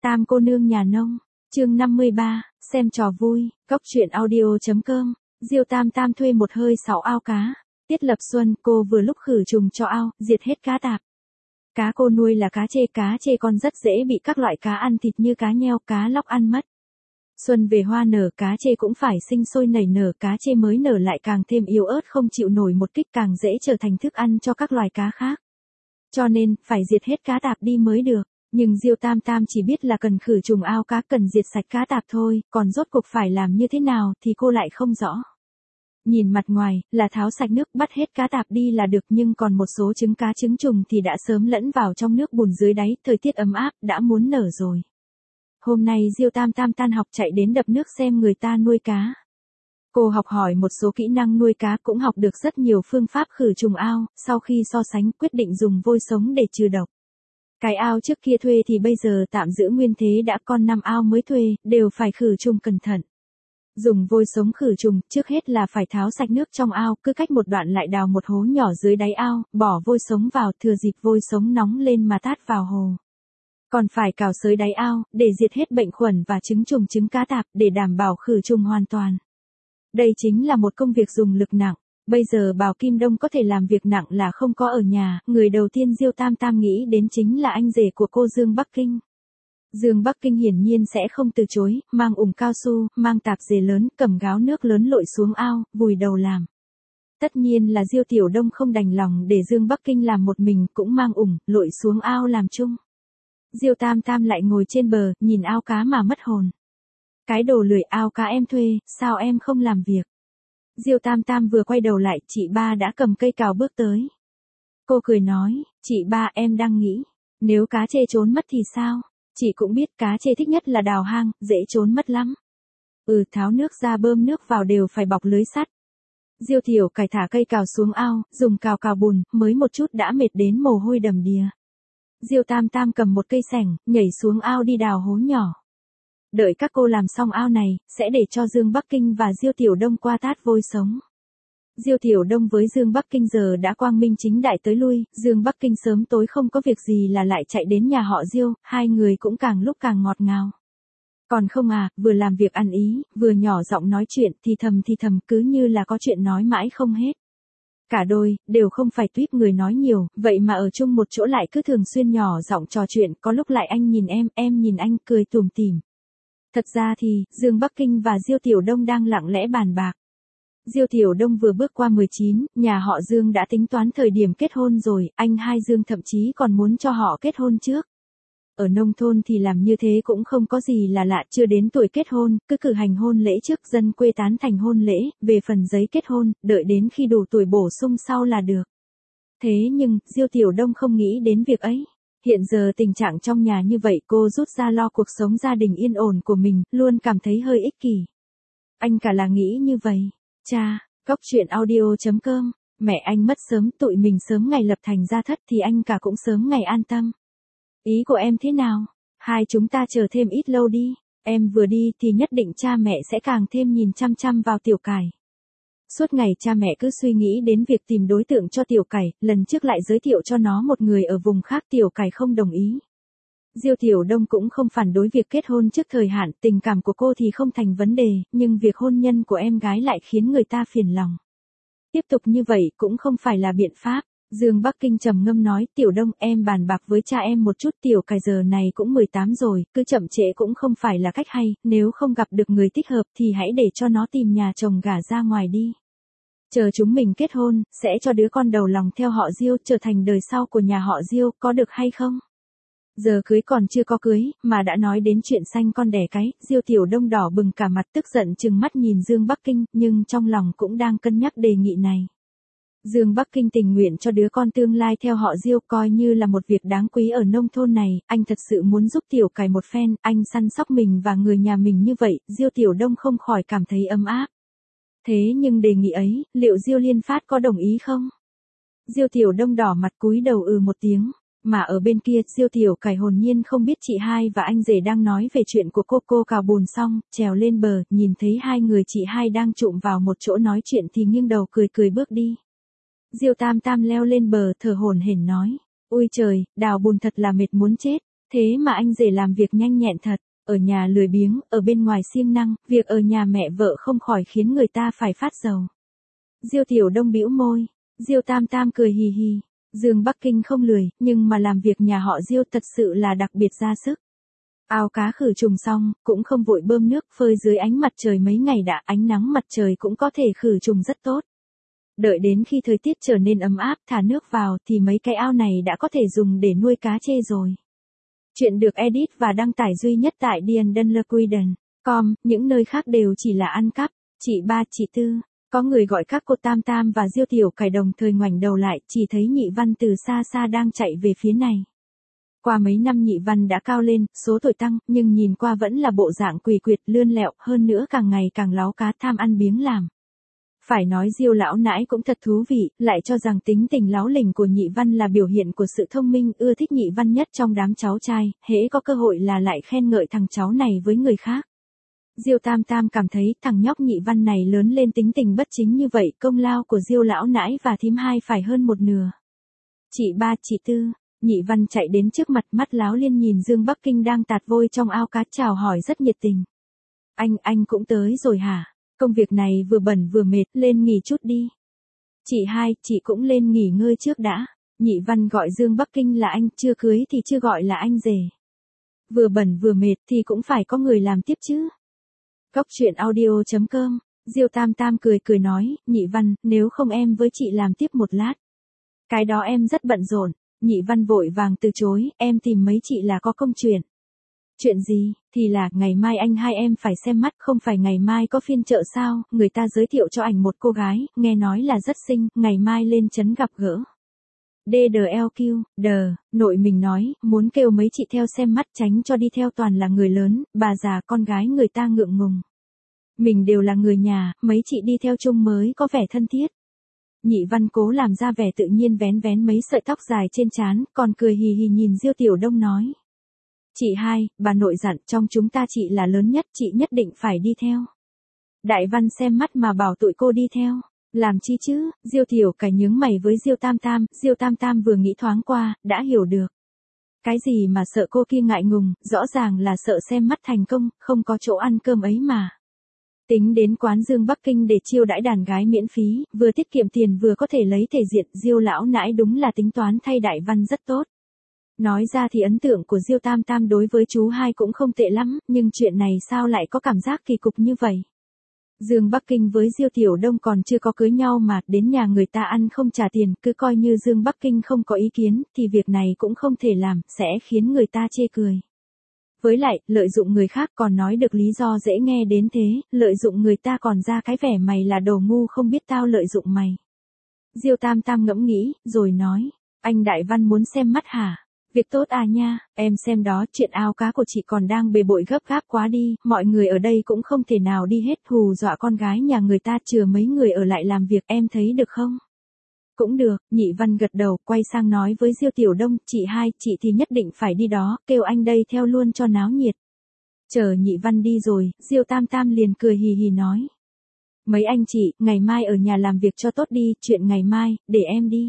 Tam cô nương nhà nông, chương 53, xem trò vui, Cóc truyện audio.com, Diêu Tam Tam thuê một hơi 6 ao cá. Tiết Lập Xuân, cô vừa lúc khử trùng cho ao, diệt hết cá tạp. Cá cô nuôi là cá chê con rất dễ bị các loại cá ăn thịt như cá nheo, cá lóc ăn mất. Xuân về hoa nở, cá chê cũng phải sinh sôi nảy nở, cá chê mới nở lại càng thêm yếu ớt không chịu nổi một kích, càng dễ trở thành thức ăn cho các loài cá khác. Cho nên, phải diệt hết cá tạp đi mới được. Nhưng Diêu Tam Tam chỉ biết là cần khử trùng ao cá, cần diệt sạch cá tạp thôi, còn rốt cuộc phải làm như thế nào thì cô lại không rõ. Nhìn mặt ngoài, là tháo sạch nước bắt hết cá tạp đi là được, nhưng còn một số trứng cá trứng trùng thì đã sớm lẫn vào trong nước bùn dưới đáy, thời tiết ấm áp, đã muốn nở rồi. Hôm nay Diêu Tam Tam tan học chạy đến đập nước xem người ta nuôi cá. Cô học hỏi một số kỹ năng nuôi cá, cũng học được rất nhiều phương pháp khử trùng ao, sau khi so sánh quyết định dùng vôi sống để trừ độc. Cái ao trước kia thuê thì bây giờ tạm giữ nguyên thế đã, con 5 ao mới thuê, đều phải khử trùng cẩn thận. Dùng vôi sống khử trùng, trước hết là phải tháo sạch nước trong ao, cứ cách một đoạn lại đào một hố nhỏ dưới đáy ao, bỏ vôi sống vào, thừa dịp vôi sống nóng lên mà tát vào hồ. Còn phải cào xới đáy ao, để diệt hết bệnh khuẩn và trứng trùng trứng cá tạp, để đảm bảo khử trùng hoàn toàn. Đây chính là một công việc dùng lực nặng. Bây giờ Bảo Kim Đông có thể làm việc nặng là không có ở nhà, người đầu tiên Diêu Tam Tam nghĩ đến chính là anh rể của cô Dương Bắc Kinh. Dương Bắc Kinh hiển nhiên sẽ không từ chối, mang ủng cao su, mang tạp dề lớn, cầm gáo nước lớn lội xuống ao, vùi đầu làm. Tất nhiên là Diêu Tiểu Đông không đành lòng để Dương Bắc Kinh làm một mình, cũng mang ủng, lội xuống ao làm chung. Diêu Tam Tam lại ngồi trên bờ, nhìn ao cá mà mất hồn. Cái đồ lười, ao cá em thuê, sao em không làm việc? Diêu Tam Tam vừa quay đầu lại, chị ba đã cầm cây cào bước tới. Cô cười nói, chị ba em đang nghĩ, nếu cá chê trốn mất thì sao? Chị cũng biết cá chê thích nhất là đào hang, dễ trốn mất lắm. Tháo nước ra bơm nước vào đều phải bọc lưới sắt. Diêu Tiểu Cải thả cây cào xuống ao, dùng cào cào bùn, mới một chút đã mệt đến mồ hôi đầm đìa. Diêu Tam Tam cầm một cây sẻng, nhảy xuống ao đi đào hố nhỏ. Đợi các cô làm xong ao này, sẽ để cho Dương Bắc Kinh và Diêu Tiểu Đông qua tát vôi sống. Diêu Tiểu Đông với Dương Bắc Kinh giờ đã quang minh chính đại tới lui, Dương Bắc Kinh sớm tối không có việc gì là lại chạy đến nhà họ Diêu, hai người cũng càng lúc càng ngọt ngào. Còn không vừa làm việc ăn ý, vừa nhỏ giọng nói chuyện thì thầm, cứ như là có chuyện nói mãi không hết. Cả đôi, đều không phải tuýp người nói nhiều, vậy mà ở chung một chỗ lại cứ thường xuyên nhỏ giọng trò chuyện, có lúc lại anh nhìn em nhìn anh, cười tủm tỉm. Thật ra thì, Dương Bắc Kinh và Diêu Tiểu Đông đang lặng lẽ bàn bạc. Diêu Tiểu Đông vừa bước qua 19, nhà họ Dương đã tính toán thời điểm kết hôn rồi, anh hai Dương thậm chí còn muốn cho họ kết hôn trước. Ở nông thôn thì làm như thế cũng không có gì là lạ, chưa đến tuổi kết hôn, cứ cử hành hôn lễ trước, dân quê tán thành hôn lễ, về phần giấy kết hôn, đợi đến khi đủ tuổi bổ sung sau là được. Thế nhưng, Diêu Tiểu Đông không nghĩ đến việc ấy. Hiện giờ tình trạng trong nhà như vậy, cô rút ra lo cuộc sống gia đình yên ổn của mình, luôn cảm thấy hơi ích kỷ. Anh cả là nghĩ như vậy. Cha, Cóc truyện audio.com, mẹ anh mất sớm, tụi mình sớm ngày lập thành gia thất thì anh cả cũng sớm ngày an tâm. Ý của em thế nào? Hai chúng ta chờ thêm ít lâu đi, em vừa đi thì nhất định cha mẹ sẽ càng thêm nhìn chăm chăm vào Tiểu Cải. Suốt ngày cha mẹ cứ suy nghĩ đến việc tìm đối tượng cho Tiểu Cải, lần trước lại giới thiệu cho nó một người ở vùng khác, Tiểu Cải không đồng ý. Diêu Tiểu Đông cũng không phản đối việc kết hôn trước thời hạn, tình cảm của cô thì không thành vấn đề, nhưng việc hôn nhân của em gái lại khiến người ta phiền lòng. Tiếp tục như vậy cũng không phải là biện pháp. Dương Bắc Kinh trầm ngâm nói, Tiểu Đông, em bàn bạc với cha em một chút, Tiểu Cải giờ này cũng 18 rồi, cứ chậm trễ cũng không phải là cách hay, nếu không gặp được người thích hợp thì hãy để cho nó tìm nhà chồng gả ra ngoài đi. Chờ chúng mình kết hôn, sẽ cho đứa con đầu lòng theo họ Diêu, trở thành đời sau của nhà họ Diêu, có được hay không? Giờ cưới còn chưa có cưới, mà đã nói đến chuyện sanh con đẻ cái, Diêu Tiểu Đông đỏ bừng cả mặt, tức giận trừng mắt nhìn Dương Bắc Kinh, nhưng trong lòng cũng đang cân nhắc đề nghị này. Dương Bắc Kinh tình nguyện cho đứa con tương lai theo họ Diêu, coi như là một việc đáng quý ở nông thôn này, anh thật sự muốn giúp Tiểu Cải một phen, anh săn sóc mình và người nhà mình như vậy, Diêu Tiểu Đông không khỏi cảm thấy ấm áp. Thế nhưng đề nghị ấy, liệu Diêu Liên Phát có đồng ý không? Diêu Tiểu Đông đỏ mặt cúi đầu một tiếng, mà ở bên kia, Diêu Tiểu Cải hồn nhiên không biết chị hai và anh rể đang nói về chuyện của cô cào bùn xong, trèo lên bờ, nhìn thấy hai người chị hai đang chụm vào một chỗ nói chuyện thì nghiêng đầu cười bước đi. Diêu Tam Tam leo lên bờ thở hổn hển nói, ôi trời, đào bùn thật là mệt muốn chết, Thế mà anh rể làm việc nhanh nhẹn thật, ở nhà lười biếng, ở bên ngoài siêng năng, việc ở nhà mẹ vợ không khỏi khiến người ta phải phát rầu. Diêu Tiểu Đông bĩu môi, Diêu Tam Tam cười hì hì, Dương Bắc Kinh không lười, nhưng mà làm việc nhà họ Diêu thật sự là đặc biệt ra sức. Ao cá khử trùng xong, cũng không vội bơm nước phơi dưới ánh mặt trời mấy ngày đã, ánh nắng mặt trời cũng có thể khử trùng rất tốt. Đợi đến khi thời tiết trở nên ấm áp thả nước vào thì mấy cái ao này đã có thể dùng để nuôi cá trê rồi. Chuyện được edit và đăng tải duy nhất tại diandanlequiden.com, những nơi khác đều chỉ là ăn cắp. Chị ba, chị tư, có người gọi các cô Tam Tam và Diêu Tiểu Cải đồng thời ngoảnh đầu lại, chỉ thấy Nhị Văn từ xa xa đang chạy về phía này. Qua mấy năm Nhị Văn đã cao lên, số tuổi tăng, nhưng nhìn qua vẫn là bộ dạng quỳ quyệt lươn lẹo, hơn nữa càng ngày càng láu cá tham ăn biếng làm. Phải nói Diêu lão nãi cũng thật thú vị, lại cho rằng tính tình láo lỉnh của Nhị Văn là biểu hiện của sự thông minh, ưa thích Nhị Văn nhất trong đám cháu trai, hễ có cơ hội là lại khen ngợi thằng cháu này với người khác. Diêu Tam Tam cảm thấy thằng nhóc Nhị Văn này lớn lên tính tình bất chính như vậy, công lao của Diêu lão nãi và thím hai phải hơn một nửa. Chị ba, chị tư, Nhị Văn chạy đến trước mặt, mắt láo liên nhìn Dương Bắc Kinh đang tạt vôi trong ao cá, chào hỏi rất nhiệt tình. Anh cũng tới rồi hả? Công việc này vừa bẩn vừa mệt, lên nghỉ chút đi. Chị hai, chị cũng lên nghỉ ngơi trước đã. Nhị Văn gọi Dương Bắc Kinh là anh, chưa cưới thì chưa gọi là anh rể. Vừa bẩn vừa mệt thì cũng phải có người làm tiếp chứ. Góc truyện audio.com, Diêu Tam Tam cười nói, Nhị Văn, nếu không em với chị làm tiếp một lát. Cái đó em rất bận rộn. Nhị Văn vội vàng từ chối, em tìm mấy chị là có công chuyện. Chuyện gì, thì là, ngày mai anh hai em phải xem mắt, không phải ngày mai có phiên chợ sao, người ta giới thiệu cho ảnh một cô gái, nghe nói là rất xinh, ngày mai lên trấn gặp gỡ. DDLQ, nội mình nói, muốn kêu mấy chị theo xem mắt tránh cho đi theo toàn là người lớn, bà già con gái người ta ngượng ngùng. Mình đều là người nhà, mấy chị đi theo chung mới có vẻ thân thiết. Nhị Văn cố làm ra vẻ tự nhiên vén mấy sợi tóc dài trên trán, còn cười hì hì nhìn Diêu Tiểu Đông nói. Chị hai, bà nội dặn trong chúng ta chị là lớn nhất, chị nhất định phải đi theo. Đại Văn xem mắt mà bảo tụi cô đi theo. Làm chi chứ? Diêu Tiểu Cải nhướng mày với Diêu Tam Tam, Diêu Tam Tam vừa nghĩ thoáng qua, đã hiểu được. Cái gì mà sợ cô kia ngại ngùng, rõ ràng là sợ xem mắt thành công, không có chỗ ăn cơm ấy mà. Tính đến quán Dương Bắc Kinh để chiêu đãi đàn gái miễn phí, vừa tiết kiệm tiền vừa có thể lấy thể diện, Diêu lão nãi đúng là tính toán thay Đại Văn rất tốt. Nói ra thì ấn tượng của Diêu Tam Tam đối với chú hai cũng không tệ lắm, nhưng chuyện này sao lại có cảm giác kỳ cục như vậy? Dương Bắc Kinh với Diêu Tiểu Đông còn chưa có cưới nhau mà, đến nhà người ta ăn không trả tiền, cứ coi như Dương Bắc Kinh không có ý kiến, thì việc này cũng không thể làm, sẽ khiến người ta chê cười. Với lại, lợi dụng người khác còn nói được lý do dễ nghe đến thế, lợi dụng người ta còn ra cái vẻ mày là đồ ngu không biết tao lợi dụng mày. Diêu Tam Tam ngẫm nghĩ, rồi nói, anh Đại Văn muốn xem mắt hả? Việc tốt à nha, em xem đó, chuyện ao cá của chị còn đang bề bội gấp gáp quá đi, mọi người ở đây cũng không thể nào đi hết, hù dọa con gái nhà người ta, chừa mấy người ở lại làm việc, em thấy được không? Cũng được, Nhị Văn gật đầu, quay sang nói với Diêu Tiểu Đông, chị hai, chị thì nhất định phải đi đó, kêu anh đây theo luôn cho náo nhiệt. Chờ Nhị Văn đi rồi, Diêu Tam Tam liền cười hì hì nói. Mấy anh chị, ngày mai ở nhà làm việc cho tốt đi, chuyện ngày mai, để em đi.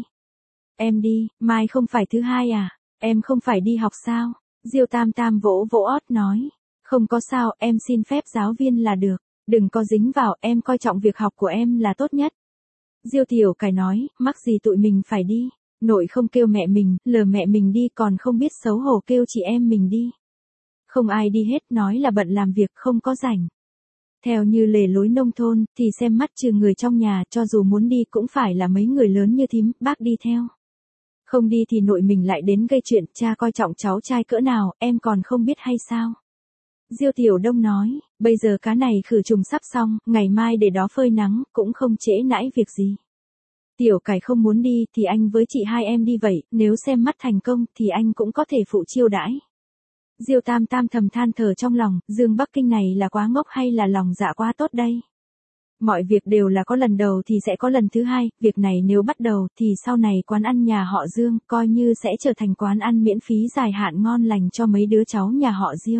Em đi, mai không phải thứ hai à? Em không phải đi học sao? Diêu Tam Tam vỗ vỗ ót nói. Không có sao, em xin phép giáo viên là được. Đừng có dính vào, em coi trọng việc học của em là tốt nhất. Diêu Tiểu Cải nói, mắc gì tụi mình phải đi. Nội không kêu mẹ mình, lờ mẹ mình đi còn không biết xấu hổ kêu chị em mình đi. Không ai đi hết, nói là bận làm việc không có rảnh. Theo như lề lối nông thôn, thì xem mắt trừ người trong nhà, cho dù muốn đi cũng phải là mấy người lớn như thím, bác đi theo. Không đi thì nội mình lại đến gây chuyện, cha coi trọng cháu trai cỡ nào, em còn không biết hay sao? Diêu Tiểu Đông nói, bây giờ cá này khử trùng sắp xong, ngày mai để đó phơi nắng, cũng không trễ nãi việc gì. Tiểu Cải không muốn đi, thì anh với chị hai em đi vậy, nếu xem mắt thành công, thì anh cũng có thể phụ chiêu đãi. Diêu Tam Tam thầm than thở trong lòng, Dương Bắc Kinh này là quá ngốc hay là lòng dạ quá tốt đây? Mọi việc đều là có lần đầu thì sẽ có lần thứ hai, việc này nếu bắt đầu thì sau này quán ăn nhà họ Dương coi như sẽ trở thành quán ăn miễn phí dài hạn ngon lành cho mấy đứa cháu nhà họ Diêu.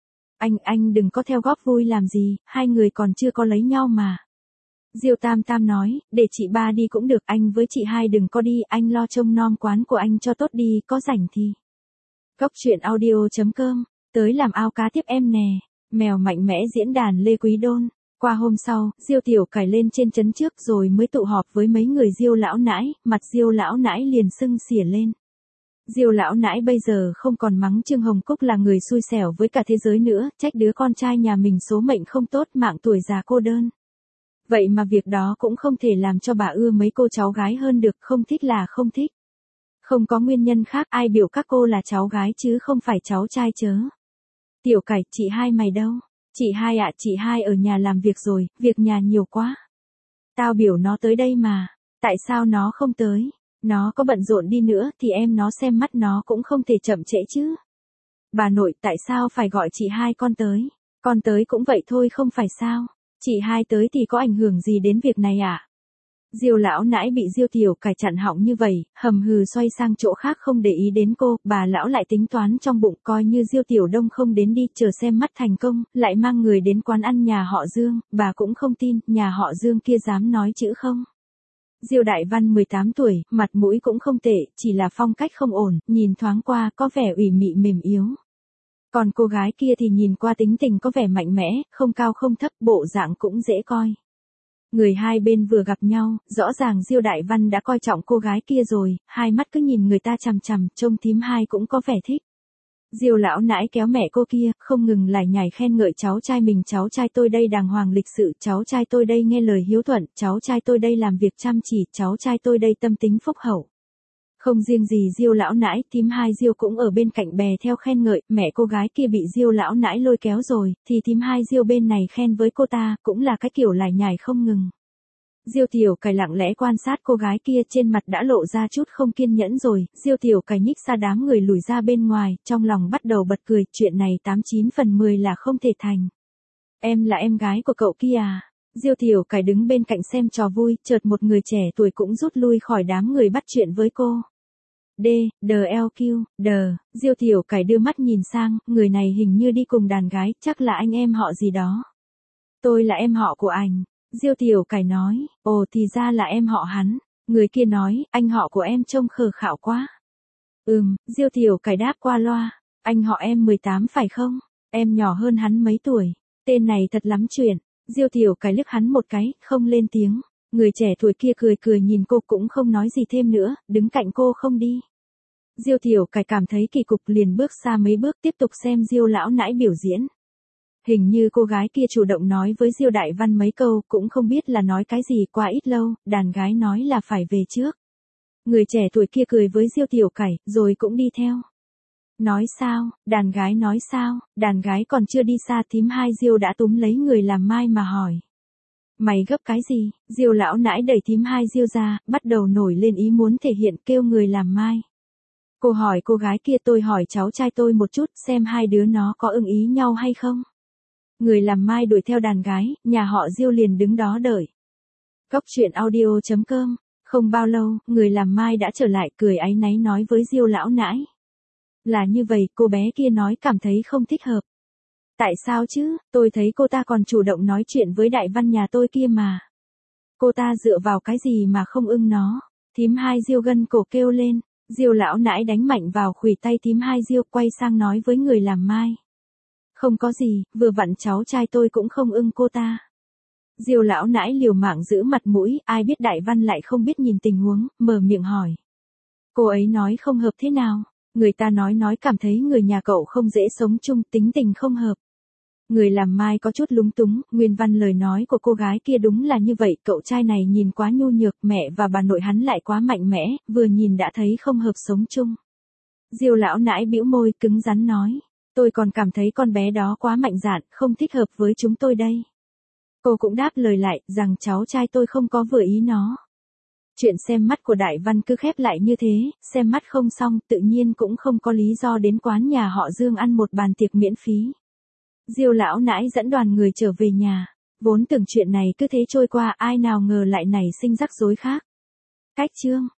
Anh đừng có theo góp vui làm gì, hai người còn chưa có lấy nhau mà. Diêu Tam Tam nói, để chị ba đi cũng được, anh với chị hai đừng có đi, anh lo trông nom quán của anh cho tốt đi, có rảnh thì. Cóc truyện audio.com, tới làm ao cá tiếp em nè. Mèo mạnh mẽ diễn đàn Lê Quý Đôn. Qua hôm sau, Diêu Tiểu Cải lên trên trấn trước rồi mới tụ họp với mấy người Diêu lão nãi, mặt Diêu lão nãi liền sưng xỉa lên. Diêu lão nãi bây giờ không còn mắng Trương Hồng Cúc là người xui xẻo với cả thế giới nữa, trách đứa con trai nhà mình số mệnh không tốt, mạng tuổi già cô đơn. Vậy mà việc đó cũng không thể làm cho bà ưa mấy cô cháu gái hơn được, không thích là không thích. Không có nguyên nhân khác, ai biểu các cô là cháu gái chứ không phải cháu trai chớ. Tiểu Cải, chị hai mày đâu? Chị hai ạ, chị hai ở nhà làm việc rồi, việc nhà nhiều quá. Tao biểu nó tới đây mà, tại sao nó không tới? Nó có bận rộn đi nữa thì em nó xem mắt nó cũng không thể chậm trễ chứ. Bà nội, tại sao phải gọi chị hai con tới? Con tới cũng vậy thôi không phải sao? Chị hai tới thì có ảnh hưởng gì đến việc này à? Diêu lão nãi bị Diêu Tiểu Cải chặn họng như vậy, hầm hừ xoay sang chỗ khác không để ý đến cô, bà lão lại tính toán trong bụng coi như Diêu Tiểu Đông không đến đi, chờ xem mắt thành công, lại mang người đến quán ăn nhà họ Dương, bà cũng không tin, nhà họ Dương kia dám nói chữ không. Diêu Đại Văn 18 tuổi, mặt mũi cũng không tệ, chỉ là phong cách không ổn, nhìn thoáng qua có vẻ ủy mị mềm yếu. Còn cô gái kia thì nhìn qua tính tình có vẻ mạnh mẽ, không cao không thấp, bộ dạng cũng dễ coi. Người hai bên vừa gặp nhau, rõ ràng Diêu Đại Văn đã coi trọng cô gái kia rồi, hai mắt cứ nhìn người ta chằm chằm, trông thím hai cũng có vẻ thích. Diêu lão nãi kéo mẹ cô kia, không ngừng lải nhải khen ngợi cháu trai mình, cháu trai tôi đây đàng hoàng lịch sự, cháu trai tôi đây nghe lời hiếu thuận, cháu trai tôi đây làm việc chăm chỉ, cháu trai tôi đây tâm tính phúc hậu. Không riêng gì Diêu lão nãi, thím hai Diêu cũng ở bên cạnh bè theo khen ngợi, mẹ cô gái kia bị Diêu lão nãi lôi kéo rồi, thì thím hai Diêu bên này khen với cô ta, cũng là cái kiểu lải nhải không ngừng. Diêu Tiểu Cải lặng lẽ quan sát cô gái kia, trên mặt đã lộ ra chút không kiên nhẫn rồi, Diêu Tiểu Cải nhích xa đám người lùi ra bên ngoài, trong lòng bắt đầu bật cười, chuyện này 89 phần 10 là không thể thành. Em là em gái của cậu kia à? Diêu Tiểu Cải đứng bên cạnh xem trò vui, chợt một người trẻ tuổi cũng rút lui khỏi đám người bắt chuyện với cô. Diêu Tiểu Cải đưa mắt nhìn sang, người này hình như đi cùng đàn gái, chắc là anh em họ gì đó. Tôi là em họ của anh. Diêu Tiểu Cải nói, ồ thì ra là em họ hắn. Người kia nói, anh họ của em trông khờ khạo quá. Diêu Tiểu Cải đáp qua loa, anh họ em 18 phải không? Em nhỏ hơn hắn mấy tuổi. Tên này thật lắm chuyện. Diêu Tiểu Cải liếc hắn một cái, không lên tiếng. Người trẻ tuổi kia cười cười nhìn cô cũng không nói gì thêm nữa, đứng cạnh cô không đi. Diêu Tiểu Cải cảm thấy kỳ cục liền bước xa mấy bước tiếp tục xem Diêu lão nãi biểu diễn. Hình như cô gái kia chủ động nói với Diêu Đại Văn mấy câu, cũng không biết là nói cái gì, qua ít lâu, đàn gái nói là phải về trước. Người trẻ tuổi kia cười với Diêu Tiểu Cải, rồi cũng đi theo. Nói sao, đàn gái nói sao, đàn gái còn chưa đi xa thím hai Diêu đã túm lấy người làm mai mà hỏi. Mày gấp cái gì? Diêu lão nãi đẩy thím hai Diêu ra, bắt đầu nổi lên ý muốn thể hiện, kêu người làm mai. Cô hỏi cô gái kia, tôi hỏi cháu trai tôi một chút, xem hai đứa nó có ưng ý nhau hay không. Người làm mai đuổi theo đàn gái, nhà họ Diêu liền đứng đó đợi. Cóc truyện audio.com, không bao lâu, người làm mai đã trở lại, cười áy náy nói với Diêu lão nãi. Là như vậy, cô bé kia nói cảm thấy không thích hợp. Tại sao chứ, tôi thấy cô ta còn chủ động nói chuyện với Đại Văn nhà tôi kia mà. Cô ta dựa vào cái gì mà không ưng nó? Thím hai Diêu gân cổ kêu lên. Diêu lão nãi đánh mạnh vào khuỷu tay thím hai Diêu, quay sang nói với người làm mai. Không có gì, vừa vặn cháu trai tôi cũng không ưng cô ta. Diêu lão nãi liều mạng giữ mặt mũi, ai biết Đại Văn lại không biết nhìn tình huống, mở miệng hỏi. Cô ấy nói không hợp thế nào? Người ta nói cảm thấy người nhà cậu không dễ sống chung, tính tình không hợp. Người làm mai có chút lúng túng, nguyên văn lời nói của cô gái kia đúng là như vậy, cậu trai này nhìn quá nhu nhược, mẹ và bà nội hắn lại quá mạnh mẽ, vừa nhìn đã thấy không hợp sống chung. Diêu lão nãi bĩu môi, cứng rắn nói. Tôi còn cảm thấy con bé đó quá mạnh dạn, không thích hợp với chúng tôi đây. Cô cũng đáp lời lại, rằng cháu trai tôi không có vừa ý nó. Chuyện xem mắt của Đại Văn cứ khép lại như thế, xem mắt không xong, tự nhiên cũng không có lý do đến quán nhà họ Dương ăn một bàn tiệc miễn phí. Diêu lão nãi dẫn đoàn người trở về nhà. Vốn tưởng chuyện này cứ thế trôi qua, ai nào ngờ lại nảy sinh rắc rối khác. Cách chương